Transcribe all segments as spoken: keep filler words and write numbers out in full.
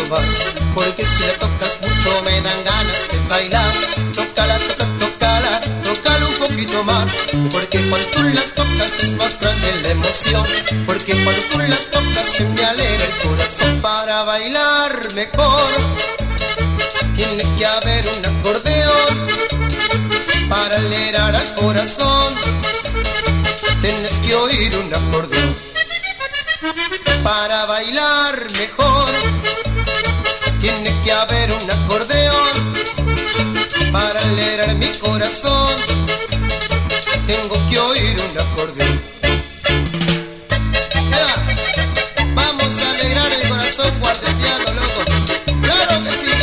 más, porque si la tocas mucho me dan ganas de bailar. Tócala, toca, tócala, tócala un poquito más, porque cuando tú la tocas es más grande la emoción, porque cuando tú la tocas se me alegra el corazón. Para bailar mejor tiene que haber un acordeón, para alegrar al corazón tienes que oír un acordeón. Para bailar mejor tiene que haber un acordeón, para alegrar mi corazón tengo que oír un acordeón. ¡Ya! Vamos a alegrar el corazón cuarteteando, loco. ¡Claro que sí!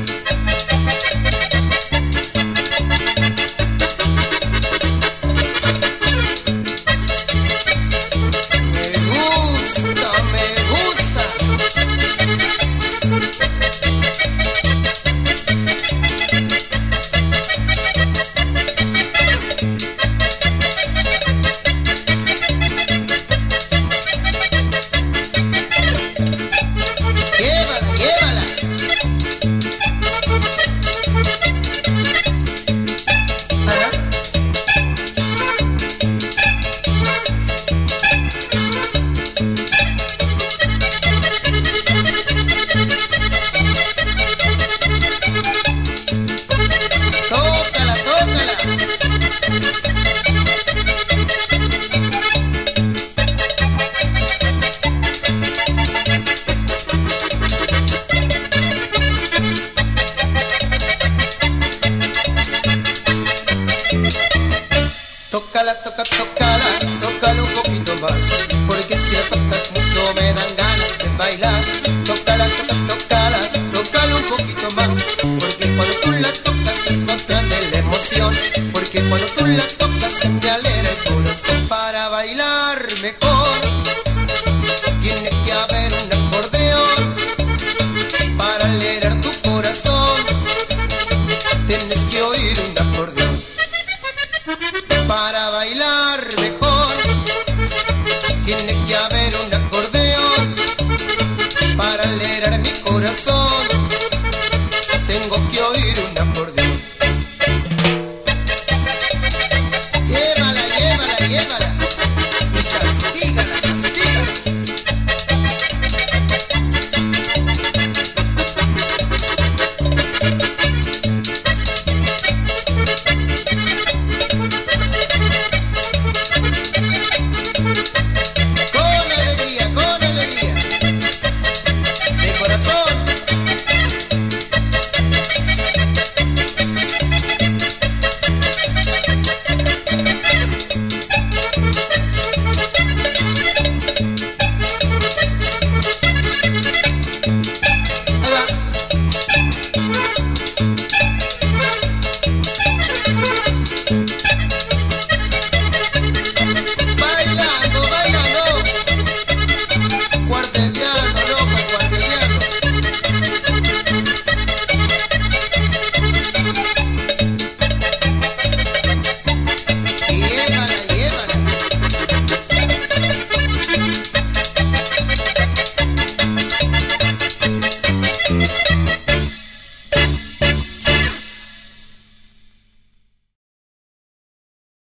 Tócala, toca, tócala, tócala un poquito más, porque si la tocas mucho me dan ganas de bailar. Tócala, toca, tócala, tócala un poquito más, porque cuando tú la tocas es más grande la emoción, porque cuando tú la tocas se me alegra el corazón. Para bailar mejor tiene que haber un acordeón, para alegrar tu corazón tienes que oír un acordeón. Para bailar mejor tiene que haber un acordeón, para alegrar mi corazón